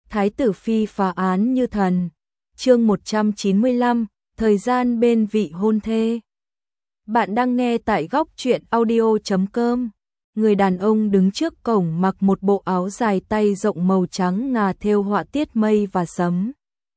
Thái tử phi phá án như thần. Chương 195, thời gian bên vị hôn thê. Bạn đang nghe tại góc truyện audio.com. Người đàn ông đứng trước cổng mặc một bộ áo dài tay rộng màu trắng ngà thêu họa tiết mây và sấm.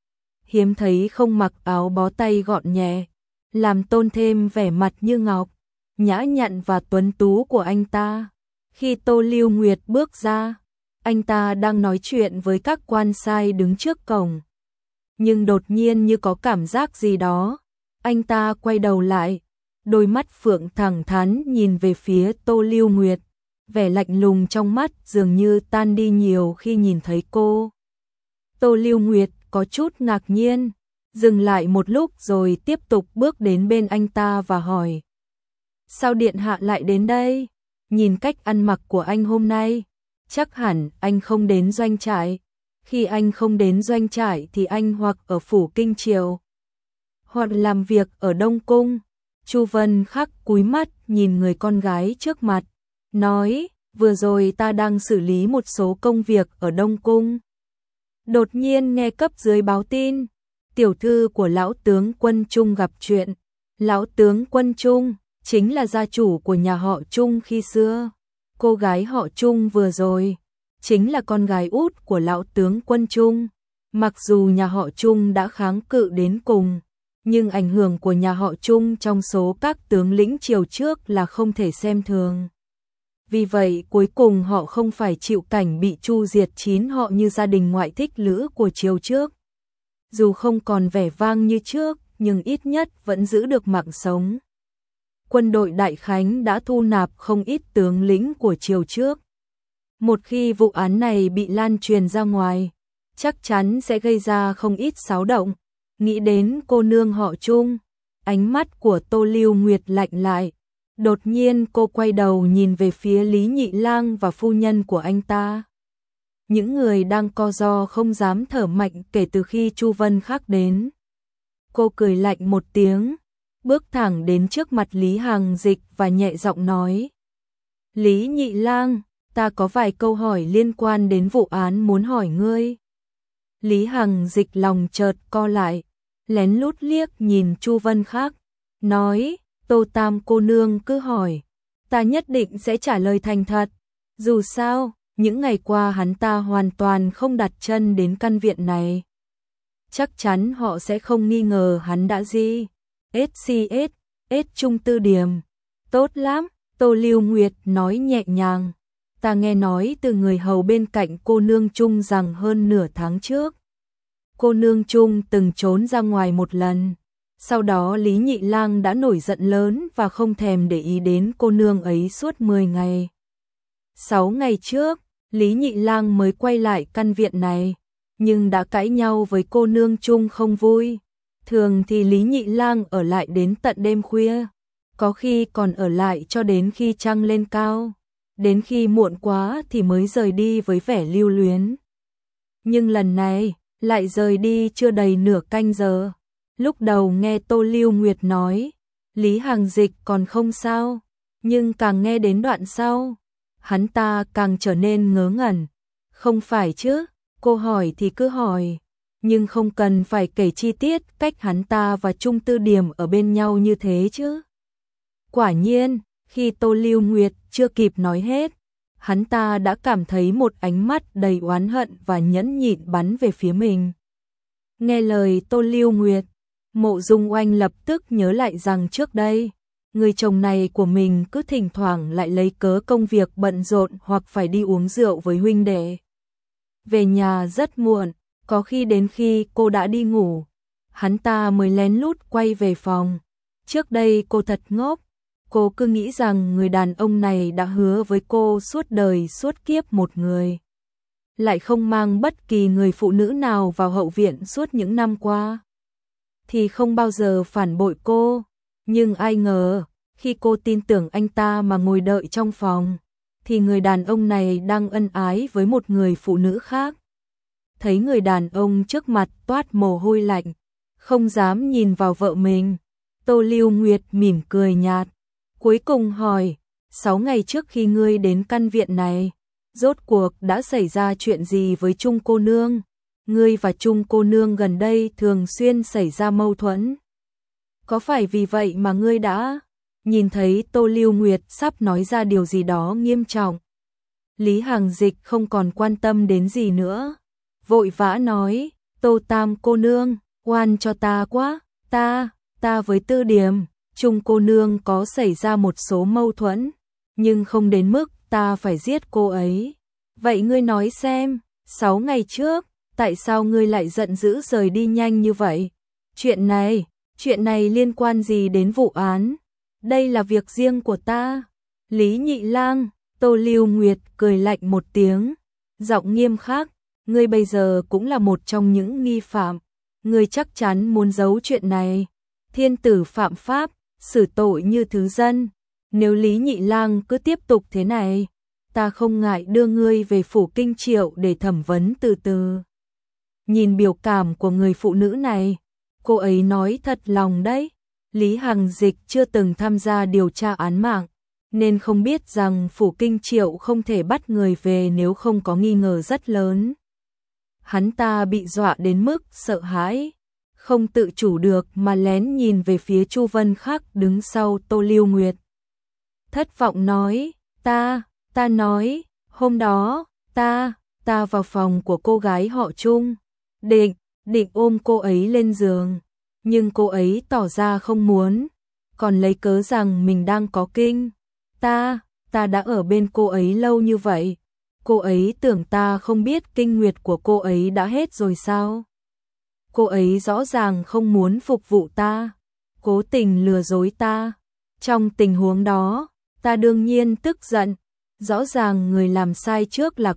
Hiếm thấy không mặc áo bó tay gọn nhẹ, làm tôn thêm vẻ mặt như ngọc, nhã nhặn và tuấn tú của anh ta. Khi Tô Lưu Nguyệt bước ra, anh ta đang nói chuyện với các quan sai đứng trước cổng. Nhưng đột nhiên như có cảm giác gì đó, anh ta quay đầu lại, đôi mắt phượng thẳng thắn nhìn về phía Tô Lưu Nguyệt, vẻ lạnh lùng trong mắt dường như tan đi nhiều khi nhìn thấy cô. Tô Lưu Nguyệt có chút ngạc nhiên, dừng lại một lúc rồi tiếp tục bước đến bên anh ta và hỏi: "Sao điện hạ lại đến đây? Nhìn cách ăn mặc của anh hôm nay, chắc hẳn anh không đến doanh trại. Khi anh không đến doanh trại thì anh hoặc ở phủ Kinh Triều, hoặc làm việc ở Đông Cung." Chu Vân Khắc cúi mắt nhìn người con gái trước mặt, nói: "Vừa rồi ta đang xử lý một số công việc ở Đông Cung. Đột nhiên nghe cấp dưới báo tin, tiểu thư của lão tướng quân Trung gặp chuyện." Lão tướng quân Trung chính là gia chủ của nhà họ Trung khi xưa. Cô gái họ Trung vừa rồi chính là con gái út của lão tướng quân Trung. Mặc dù nhà họ Trung đã kháng cự đến cùng, nhưng ảnh hưởng của nhà họ Trung trong số các tướng lĩnh triều trước là không thể xem thường. Vì vậy cuối cùng họ không phải chịu cảnh bị chu diệt chín họ như gia đình ngoại thích lữ của triều trước. Dù không còn vẻ vang như trước, nhưng ít nhất vẫn giữ được mạng sống. Quân đội Đại Khánh đã thu nạp không ít tướng lĩnh của triều trước. Một khi vụ án này bị lan truyền ra ngoài, chắc chắn sẽ gây ra không ít xáo động. Nghĩ đến cô nương họ Trung, ánh mắt của Tô Lưu Nguyệt lạnh lại. Đột nhiên cô quay đầu nhìn về phía Lý Nhị Lang và phu nhân của anh ta. Những người đang co ro không dám thở mạnh kể từ khi Chu Vân Khắc đến. Cô cười lạnh một tiếng, bước thẳng đến trước mặt Lý Hằng Dịch và nhẹ giọng nói: "Lý Nhị Lang, ta có vài câu hỏi liên quan đến vụ án muốn hỏi ngươi." Lý Hằng Dịch lòng chợt co lại, lén lút liếc nhìn Chu Vân Khắc, nói: "Tô Tam cô nương cứ hỏi, ta nhất định sẽ trả lời thành thật. Dù sao, những ngày qua hắn ta hoàn toàn không đặt chân đến căn viện này. Chắc chắn họ sẽ không nghi ngờ hắn đã gì. SCS Trung Tư Điểm." "Tốt lắm," Tô Lưu Nguyệt nói nhẹ nhàng. "Ta nghe nói từ người hầu bên cạnh cô nương Trung rằng hơn nửa tháng trước, cô nương Trung từng trốn ra ngoài một lần. Sau đó Lý Nhị Lang đã nổi giận lớn và không thèm để ý đến cô nương ấy suốt 10 ngày. 6 ngày trước, Lý Nhị Lang mới quay lại căn viện này, nhưng đã cãi nhau với cô nương Trung không vui. Thường thì Lý Nhị Lang ở lại đến tận đêm khuya, có khi còn ở lại cho đến khi trăng lên cao. Đến khi muộn quá thì mới rời đi với vẻ lưu luyến. Nhưng lần này, lại rời đi chưa đầy nửa canh giờ." Lúc đầu nghe Tô Lưu Nguyệt nói, Lý Hằng Dịch còn không sao, nhưng càng nghe đến đoạn sau, hắn ta càng trở nên ngớ ngẩn. "Không phải chứ, cô hỏi thì cứ hỏi, nhưng không cần phải kể chi tiết cách hắn ta và Trung Tư Điểm ở bên nhau như thế chứ." Quả nhiên, khi Tô Lưu Nguyệt chưa kịp nói hết, hắn ta đã cảm thấy một ánh mắt đầy oán hận và nhẫn nhịn bắn về phía mình. Nghe lời Tô Lưu Nguyệt, Mộ Dung Oanh lập tức nhớ lại rằng trước đây, người chồng này của mình cứ thỉnh thoảng lại lấy cớ công việc bận rộn hoặc phải đi uống rượu với huynh đệ. Về nhà rất muộn, có khi đến khi cô đã đi ngủ, hắn ta mới lén lút quay về phòng. Trước đây cô thật ngốc, cô cứ nghĩ rằng người đàn ông này đã hứa với cô suốt đời suốt kiếp một người, lại không mang bất kỳ người phụ nữ nào vào hậu viện suốt những năm qua, thì không bao giờ phản bội cô. Nhưng ai ngờ, khi cô tin tưởng anh ta mà ngồi đợi trong phòng, thì người đàn ông này đang ân ái với một người phụ nữ khác. Thấy người đàn ông trước mặt toát mồ hôi lạnh, không dám nhìn vào vợ mình, Tô Lưu Nguyệt mỉm cười nhạt, cuối cùng hỏi: 6 ngày trước khi ngươi đến căn viện này, rốt cuộc đã xảy ra chuyện gì với Trung cô nương? ngươi và Trung cô nương gần đây thường xuyên xảy ra mâu thuẫn. Có phải vì vậy mà ngươi đã nhìn thấy Tô Lưu Nguyệt sắp nói ra điều gì đó nghiêm trọng? Lý Hằng Dịch không còn quan tâm đến gì nữa, vội vã nói, Tô Tam cô nương, oan cho ta quá, ta với Tư Điềm, Trung cô nương có xảy ra một số mâu thuẫn, nhưng không đến mức ta phải giết cô ấy. Vậy ngươi nói xem, 6 ngày trước, tại sao ngươi lại giận dữ rời đi nhanh như vậy? Chuyện này liên quan gì đến vụ án? Đây là việc riêng của ta. Lý Nhị Lang, Tô Lưu Nguyệt cười lạnh một tiếng, giọng nghiêm khắc, ngươi bây giờ cũng là một trong những nghi phạm, ngươi chắc chắn muốn giấu chuyện này. Thiên tử phạm pháp, xử tội như thứ dân, nếu Lý Nhị Lang cứ tiếp tục thế này, ta không ngại đưa ngươi về phủ Kinh Triệu để thẩm vấn từ từ. Nhìn biểu cảm của người phụ nữ này, cô ấy nói thật lòng đấy. Lý Hằng Dịch chưa từng tham gia điều tra án mạng, nên không biết rằng phủ Kinh Triệu không thể bắt người về nếu không có nghi ngờ rất lớn. Hắn ta bị dọa đến mức sợ hãi, không tự chủ được mà lén nhìn về phía Chu Vân Khắc đứng sau Tô Lưu Nguyệt. Thất vọng nói, ta nói, hôm đó, ta vào phòng của cô gái họ Trung, định ôm cô ấy lên giường, nhưng cô ấy tỏ ra không muốn, còn lấy cớ rằng mình đang có kinh. Ta đã ở bên cô ấy lâu như vậy, cô ấy tưởng ta không biết kinh nguyệt của cô ấy đã hết rồi sao? Cô ấy rõ ràng không muốn phục vụ ta, cố tình lừa dối ta. Trong tình huống đó, ta đương nhiên tức giận, rõ ràng người làm sai trước là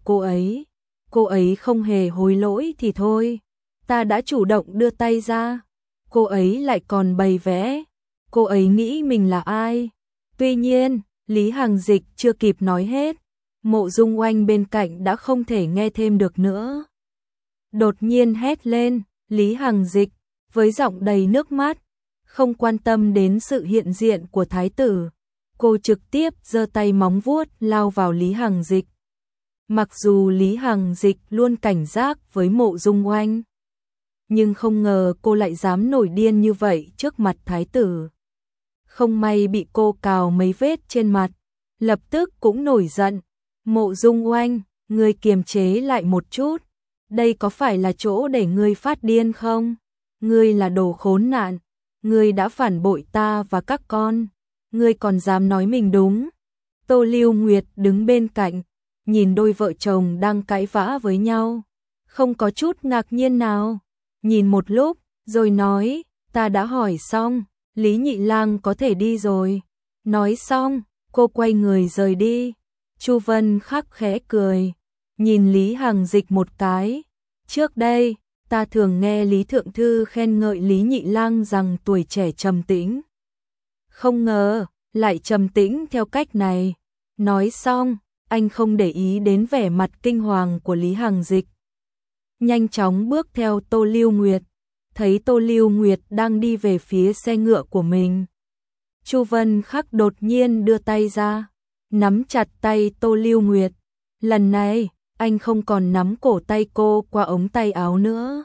cô ấy không hề hối lỗi thì thôi, ta đã chủ động đưa tay ra, cô ấy lại còn bày vẽ, cô ấy nghĩ mình là ai? Tuy nhiên, Lý Hằng Dịch chưa kịp nói hết, Mộ Dung Oanh bên cạnh đã không thể nghe thêm được nữa. Đột nhiên hét lên, Lý Hằng Dịch, với giọng đầy nước mắt, không quan tâm đến sự hiện diện của thái tử, cô trực tiếp giơ tay móng vuốt lao vào Lý Hằng Dịch. Mặc dù Lý Hằng Dịch luôn cảnh giác với Mộ Dung Oanh, nhưng không ngờ cô lại dám nổi điên như vậy trước mặt thái tử. Không may bị cô cào mấy vết trên mặt, lập tức cũng nổi giận. Mộ Dung Oanh, ngươi kiềm chế lại một chút, đây có phải là chỗ để ngươi phát điên không? Ngươi là đồ khốn nạn, ngươi đã phản bội ta và các con, ngươi còn dám nói mình đúng. Tô Lưu Nguyệt đứng bên cạnh, nhìn đôi vợ chồng đang cãi vã với nhau, không có chút ngạc nhiên nào, nhìn một lúc, rồi nói, ta đã hỏi xong, Lý Nhị Lang có thể đi rồi. Nói xong, cô quay người rời đi. Chu Vân Khắc khẽ cười, nhìn Lý Hằng Dịch một cái. Trước đây, ta thường nghe Lý Thượng Thư khen ngợi Lý Nhị Lang rằng tuổi trẻ trầm tĩnh. Không ngờ, lại trầm tĩnh theo cách này. Nói xong, anh không để ý đến vẻ mặt kinh hoàng của Lý Hằng Dịch. Nhanh chóng bước theo Tô Lưu Nguyệt, thấy Tô Lưu Nguyệt đang đi về phía xe ngựa của mình. Chu Vân Khắc đột nhiên đưa tay ra, nắm chặt tay Tô Lưu Nguyệt. Lần này, anh không còn nắm cổ tay cô qua ống tay áo nữa,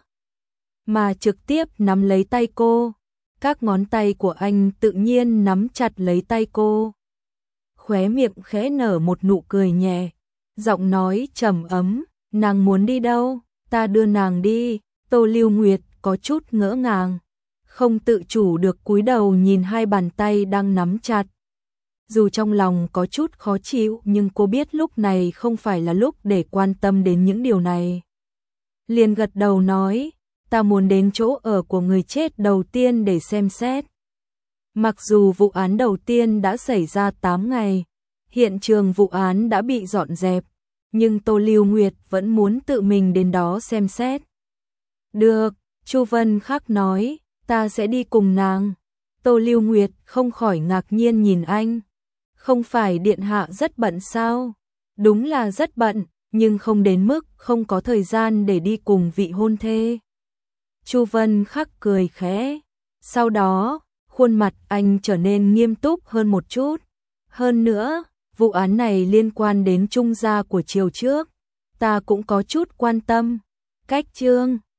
mà trực tiếp nắm lấy tay cô. Các ngón tay của anh tự nhiên nắm chặt lấy tay cô. Khóe miệng khẽ nở một nụ cười nhẹ, giọng nói trầm ấm, nàng muốn đi đâu, ta đưa nàng đi. Tô Lưu Nguyệt có chút ngỡ ngàng, không tự chủ được cúi đầu nhìn hai bàn tay đang nắm chặt. Dù trong lòng có chút khó chịu nhưng cô biết lúc này không phải là lúc để quan tâm đến những điều này. Liền gật đầu nói, ta muốn đến chỗ ở của người chết đầu tiên để xem xét. Mặc dù vụ án đầu tiên đã xảy ra 8 ngày, hiện trường vụ án đã bị dọn dẹp, nhưng Tô Lưu Nguyệt vẫn muốn tự mình đến đó xem xét. Được, Chu Vân Khắc nói, ta sẽ đi cùng nàng. Tô Lưu Nguyệt không khỏi ngạc nhiên nhìn anh. Không phải điện hạ rất bận sao? Đúng là rất bận, nhưng không đến mức không có thời gian để đi cùng vị hôn thê. Chu Vân Khắc cười khẽ. Sau đó, khuôn mặt anh trở nên nghiêm túc hơn một chút. Hơn nữa, vụ án này liên quan đến Trung gia của triều trước. Ta cũng có chút quan tâm. Cách chương